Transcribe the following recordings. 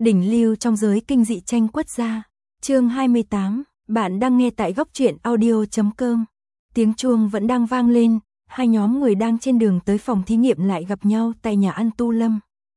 Đỉnh lưu trong giới kinh dị tranh quất gia. Chương 28, bạn đang nghe tại góc truyện audio.com. Tiếng chuông vẫn đang vang lên, hai nhóm người đang trên đường tới phòng thí nghiệm lại gặp nhau tại nhà ăn Tu Lâm.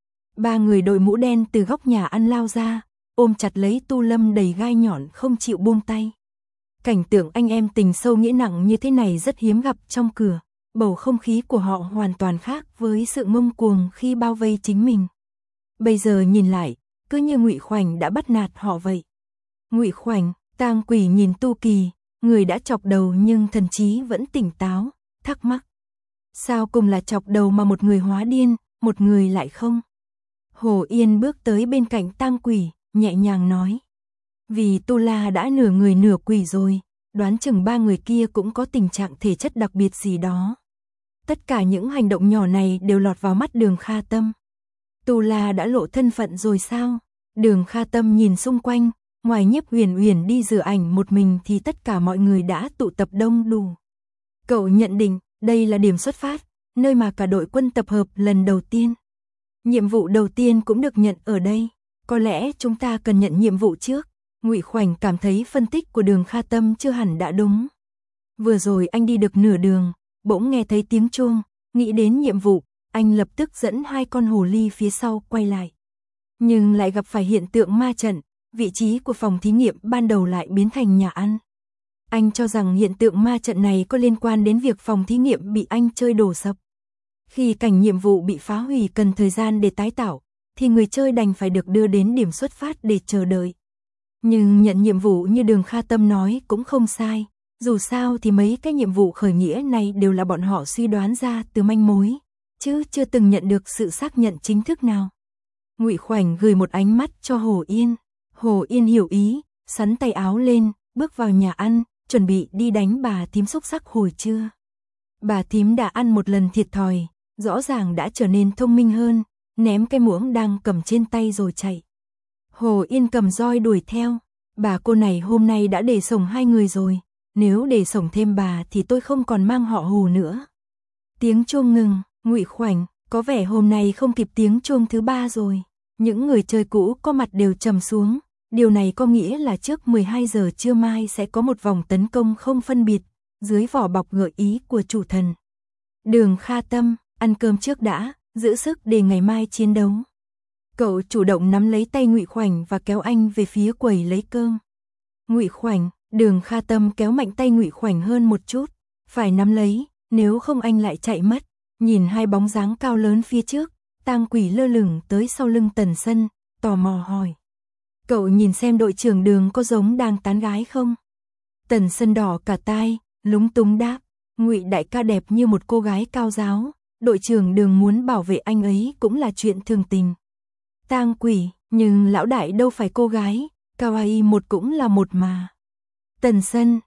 Ba người đội mũ đen từ góc nhà ăn lao ra, ôm chặt lấy Tu Lâm đầy gai nhọn không chịu buông tay. Cảnh tượng anh em tình sâu nghĩa nặng như thế này rất hiếm gặp trong cửa, bầu không khí của họ hoàn toàn khác với sự ngông cuồng khi bao vây chính mình. Bây giờ nhìn lại, cứ như Ngụy Khoảnh đã bắt nạt họ vậy. Ngụy Khoảnh, tang quỷ nhìn Tu Kỳ, người đã chọc đầu nhưng thần trí vẫn tỉnh táo, thắc mắc. Sao cùng là chọc đầu mà một người hóa điên, một người lại không? Hồ Yên bước tới bên cạnh tang quỷ, nhẹ nhàng nói. Vì Tu La đã nửa người nửa quỷ rồi, đoán chừng ba người kia cũng có tình trạng thể chất đặc biệt gì đó. Tất cả những hành động nhỏ này đều lọt vào mắt Đường Kha Tâm. Tu La đã lộ thân phận rồi sao? Đường Kha Tâm nhìn xung quanh, ngoài Nhiếp Huyền Huyền đi rửa ảnh một mình thì tất cả mọi người đã tụ tập đông đủ. Cậu nhận định, đây là điểm xuất phát, nơi mà cả đội quân tập hợp lần đầu tiên. Nhiệm vụ đầu tiên cũng được nhận ở đây, có lẽ chúng ta cần nhận nhiệm vụ trước. Ngụy Khoảnh cảm thấy phân tích của Đường Kha Tâm chưa hẳn đã đúng. Vừa rồi anh đi được nửa đường, bỗng nghe thấy tiếng chuông, nghĩ đến nhiệm vụ, anh lập tức dẫn hai con hồ ly phía sau quay lại. Nhưng lại gặp phải hiện tượng ma trận, vị trí của phòng thí nghiệm ban đầu lại biến thành nhà ăn. Anh cho rằng hiện tượng ma trận này có liên quan đến việc phòng thí nghiệm bị anh chơi đổ sập. Khi cảnh nhiệm vụ bị phá hủy cần thời gian để tái tạo, thì người chơi đành phải được đưa đến điểm xuất phát để chờ đợi. Nhưng nhận nhiệm vụ như Đường Kha Tâm nói cũng không sai, dù sao thì mấy cái nhiệm vụ khởi nghĩa này đều là bọn họ suy đoán ra từ manh mối, chứ chưa từng nhận được sự xác nhận chính thức nào. Ngụy Khoảnh gửi một ánh mắt cho Hồ Yên. Hồ Yên hiểu ý, sắn tay áo lên, bước vào nhà ăn, chuẩn bị đi đánh bà thím xúc sắc hồi trưa. Bà thím đã ăn một lần thiệt thòi, rõ ràng đã trở nên thông minh hơn, ném cái muỗng đang cầm trên tay rồi chạy. Hồ Yên cầm roi đuổi theo, bà cô này hôm nay đã để sổng hai người rồi, nếu để sổng thêm bà thì tôi không còn mang họ Hồ nữa. Tiếng chuông ngừng, Ngụy Khoảnh, có vẻ hôm nay không kịp tiếng chuông thứ ba rồi. Những người chơi cũ có mặt đều trầm xuống, điều này có nghĩa là trước 12 giờ trưa mai sẽ có một vòng tấn công không phân biệt, dưới vỏ bọc gợi ý của chủ thần. Đường Kha Tâm, ăn cơm trước đã, giữ sức để ngày mai chiến đấu. Cậu chủ động nắm lấy tay Ngụy Khoảnh và kéo anh về phía quầy lấy cơm. Ngụy Khoảnh, Đường Kha Tâm kéo mạnh tay Ngụy Khoảnh hơn một chút, phải nắm lấy, nếu không anh lại chạy mất. Nhìn hai bóng dáng cao lớn phía trước, tang quỷ lơ lửng tới sau lưng Tần Sân, tò mò hỏi. Cậu nhìn xem đội trưởng Đường có giống đang tán gái không? Tần Sân đỏ cả tai, lúng túng đáp, Ngụy đại ca đẹp như một cô gái cao giáo, đội trưởng Đường muốn bảo vệ anh ấy cũng là chuyện thường tình. Tang quỷ, nhưng lão đại đâu phải cô gái, kawaii một cũng là một mà. Tần Sân,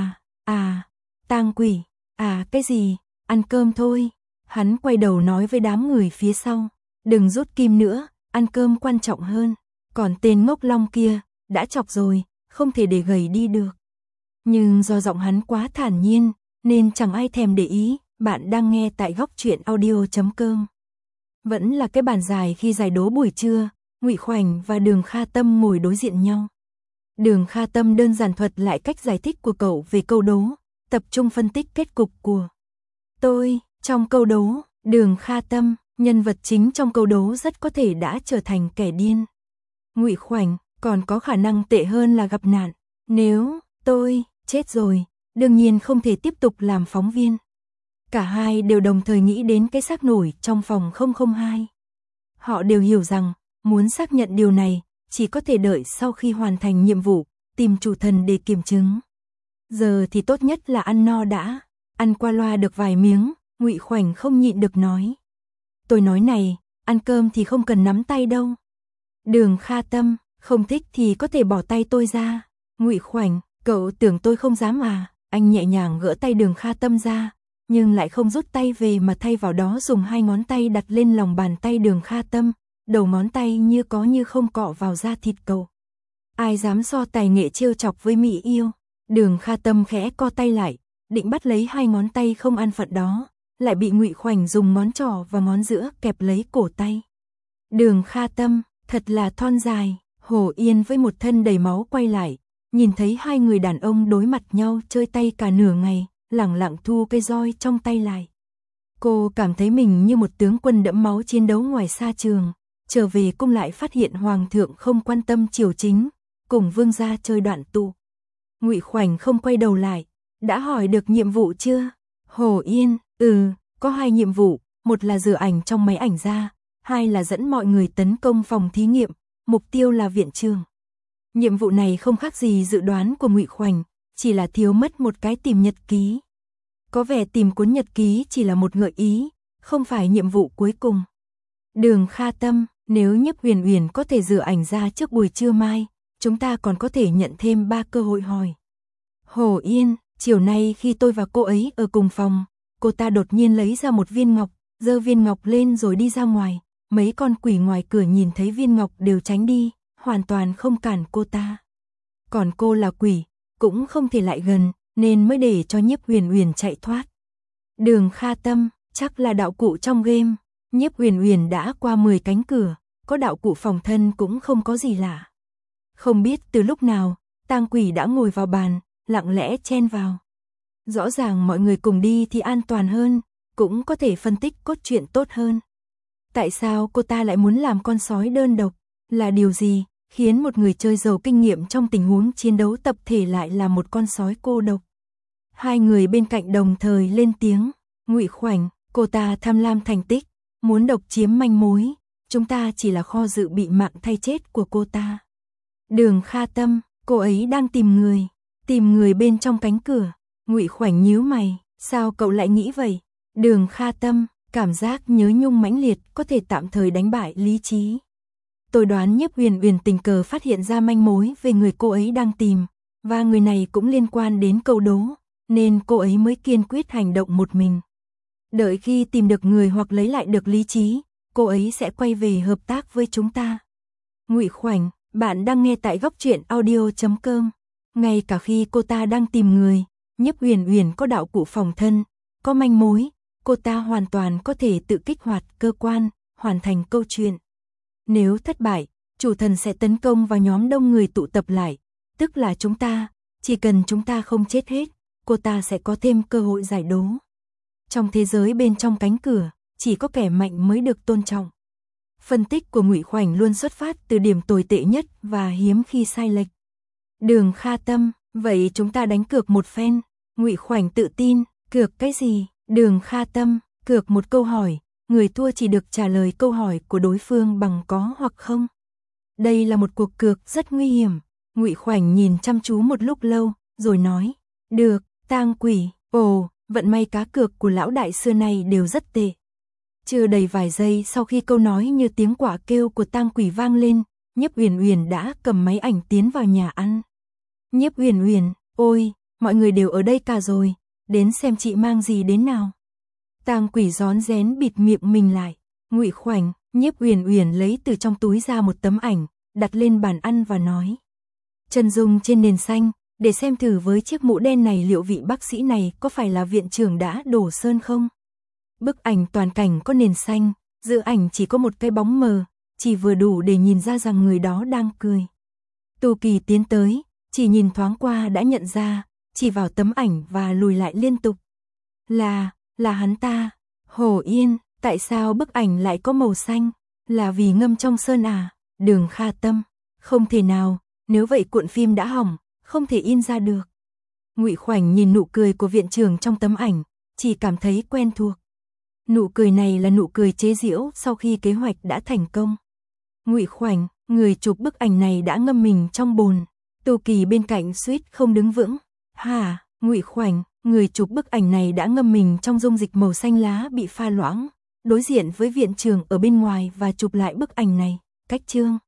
tang quỷ, cái gì, ăn cơm thôi. Hắn quay đầu nói với đám người phía sau, đừng rút kim nữa, ăn cơm quan trọng hơn, còn tên ngốc long kia, đã chọc rồi, không thể để gầy đi được. Nhưng do giọng hắn quá thản nhiên, nên chẳng ai thèm để ý. Bạn đang nghe tại góc truyện audio.com. Vẫn là cái bàn dài khi giải đố buổi trưa, Ngụy Khoảnh và Đường Kha Tâm ngồi đối diện nhau. Đường Kha Tâm đơn giản thuật lại cách giải thích của cậu về câu đố, tập trung phân tích kết cục của tôi. Trong câu đố, Đường Kha Tâm, nhân vật chính trong câu đố rất có thể đã trở thành kẻ điên. Ngụy Khoảnh, còn có khả năng tệ hơn là gặp nạn. Nếu tôi chết rồi, đương nhiên không thể tiếp tục làm phóng viên. Cả hai đều đồng thời nghĩ đến cái xác nổi trong phòng 002. Họ đều hiểu rằng, muốn xác nhận điều này, chỉ có thể đợi sau khi hoàn thành nhiệm vụ, tìm chủ thần để kiểm chứng. Giờ thì tốt nhất là ăn no đã, ăn qua loa được vài miếng. Ngụy Khoảnh không nhịn được nói. Tôi nói này, ăn cơm thì không cần nắm tay đâu. Đường Kha Tâm, không thích thì có thể bỏ tay tôi ra. Ngụy Khoảnh, cậu tưởng tôi không dám à? Anh nhẹ nhàng gỡ tay Đường Kha Tâm ra, nhưng lại không rút tay về mà thay vào đó dùng hai ngón tay đặt lên lòng bàn tay Đường Kha Tâm, đầu ngón tay như có như không cọ vào da thịt cậu. Ai dám so tài nghệ trêu chọc với mỹ yêu? Đường Kha Tâm khẽ co tay lại, định bắt lấy hai ngón tay không an phận đó, lại bị Ngụy Khoảnh dùng ngón trỏ và ngón giữa kẹp lấy cổ tay. Đường Kha Tâm, thật là thon dài. Hồ Yên với một thân đầy máu quay lại, nhìn thấy hai người đàn ông đối mặt nhau chơi tay cả nửa ngày, lẳng lặng thu cây roi trong tay lại. Cô cảm thấy mình như một tướng quân đẫm máu chiến đấu ngoài xa trường, trở về cung lại phát hiện hoàng thượng không quan tâm triều chính, cùng vương gia chơi đoạn tụ. Ngụy Khoảnh không quay đầu lại, đã hỏi được nhiệm vụ chưa? Hồ Yên, có 2 nhiệm vụ, một là rửa ảnh trong máy ảnh ra, 2 là dẫn mọi người tấn công phòng thí nghiệm, mục tiêu là viện trường. Nhiệm vụ này không khác gì dự đoán của Ngụy Khoảnh, chỉ là thiếu mất một cái tìm nhật ký. Có vẻ tìm cuốn nhật ký chỉ là một gợi ý, không phải nhiệm vụ cuối cùng. Đường Kha Tâm, nếu Nhiếp Uyển Uyển có thể rửa ảnh ra trước buổi trưa mai, chúng ta còn có thể nhận thêm 3 cơ hội hỏi. Hồ Yên, chiều nay khi tôi và cô ấy ở cùng phòng, cô ta đột nhiên lấy ra một viên ngọc, giơ viên ngọc lên rồi đi ra ngoài. Mấy con quỷ ngoài cửa nhìn thấy viên ngọc đều tránh đi, hoàn toàn không cản cô ta. Còn cô là quỷ, cũng không thể lại gần, nên mới để cho Nhiếp Uyển Uyển chạy thoát. Đường Kha Tâm, chắc là đạo cụ trong game. Nhiếp Uyển Uyển đã qua 10 cánh cửa, có đạo cụ phòng thân cũng không có gì lạ. Không biết từ lúc nào, tang quỷ đã ngồi vào bàn, lặng lẽ chen vào. Rõ ràng mọi người cùng đi thì an toàn hơn, cũng có thể phân tích cốt truyện tốt hơn. Tại sao cô ta lại muốn làm con sói đơn độc? Là điều gì khiến một người chơi giàu kinh nghiệm trong tình huống chiến đấu tập thể lại là một con sói cô độc? Hai người bên cạnh đồng thời lên tiếng. Ngụy Khoảnh, cô ta tham lam thành tích, muốn độc chiếm manh mối. Chúng ta chỉ là kho dự bị mạng thay chết của cô ta. Đường Kha Tâm, cô ấy đang tìm người bên trong cánh cửa. Ngụy Khoảnh nhíu mày, sao cậu lại nghĩ vậy? Đường Kha Tâm, cảm giác nhớ nhung mãnh liệt có thể tạm thời đánh bại lý trí. Tôi đoán Nhiếp Uyển Uyển tình cờ phát hiện ra manh mối về người cô ấy đang tìm, và người này cũng liên quan đến câu đố, nên cô ấy mới kiên quyết hành động một mình. Đợi khi tìm được người hoặc lấy lại được lý trí, cô ấy sẽ quay về hợp tác với chúng ta. Ngụy Khoảnh, bạn đang nghe tại góc truyện audio.com. Ngay cả khi cô ta đang tìm người, Nhiếp Uyển Uyển có đạo cụ phòng thân, có manh mối, cô ta hoàn toàn có thể tự kích hoạt cơ quan, hoàn thành câu chuyện. Nếu thất bại, chủ thần sẽ tấn công vào nhóm đông người tụ tập lại, tức là chúng ta, chỉ cần chúng ta không chết hết, cô ta sẽ có thêm cơ hội giải đố. Trong thế giới bên trong cánh cửa, chỉ có kẻ mạnh mới được tôn trọng. Phân tích của Ngụy Khoảnh luôn xuất phát từ điểm tồi tệ nhất và hiếm khi sai lệch. Đường Kha Tâm, vậy chúng ta đánh cược một phen. Ngụy Khoảnh tự tin, cược cái gì? Đường Kha Tâm, cược một câu hỏi, người thua chỉ được trả lời câu hỏi của đối phương bằng có hoặc không. Đây là một cuộc cược rất nguy hiểm. Ngụy Khoảnh nhìn chăm chú một lúc lâu, rồi nói, được, tang quỷ, vận may cá cược của lão đại xưa này đều rất tệ. Chưa đầy vài giây sau khi câu nói như tiếng quả kêu của tang quỷ vang lên, Nhiếp Uyển Uyển đã cầm máy ảnh tiến vào nhà ăn. Nhiếp Uyển Uyển, ôi, mọi người đều ở đây cả rồi, đến xem chị mang gì đến nào. Tang quỷ rón rén bịt miệng mình lại. Ngụy Khoảnh, Nhiếp Uyển Uyển lấy từ trong túi ra một tấm ảnh, đặt lên bàn ăn và nói. Chân dung trên nền xanh, để xem thử với chiếc mũ đen này liệu vị bác sĩ này có phải là viện trưởng đã đổ sơn không? Bức ảnh toàn cảnh có nền xanh, giữa ảnh chỉ có một cái bóng mờ, chỉ vừa đủ để nhìn ra rằng người đó đang cười. Tu Kỳ tiến tới, chỉ nhìn thoáng qua đã nhận ra, chỉ vào tấm ảnh và lùi lại liên tục. Là hắn ta. Hồ Yên, tại sao bức ảnh lại có màu xanh? Là vì ngâm trong sơn à? Đường Kha Tâm, không thể nào, nếu vậy cuộn phim đã hỏng, không thể in ra được. Ngụy Khoảnh nhìn nụ cười của viện trưởng trong tấm ảnh, chỉ cảm thấy quen thuộc. Nụ cười này là nụ cười chế giễu sau khi kế hoạch đã thành công. Ngụy Khoảnh, người chụp bức ảnh này đã ngâm mình trong bồn. Tu Kỳ bên cạnh suýt không đứng vững. Hả? Ngụy Khoảnh, người chụp bức ảnh này đã ngâm mình trong dung dịch màu xanh lá bị pha loãng, đối diện với viện trưởng ở bên ngoài và chụp lại bức ảnh này. Cách chương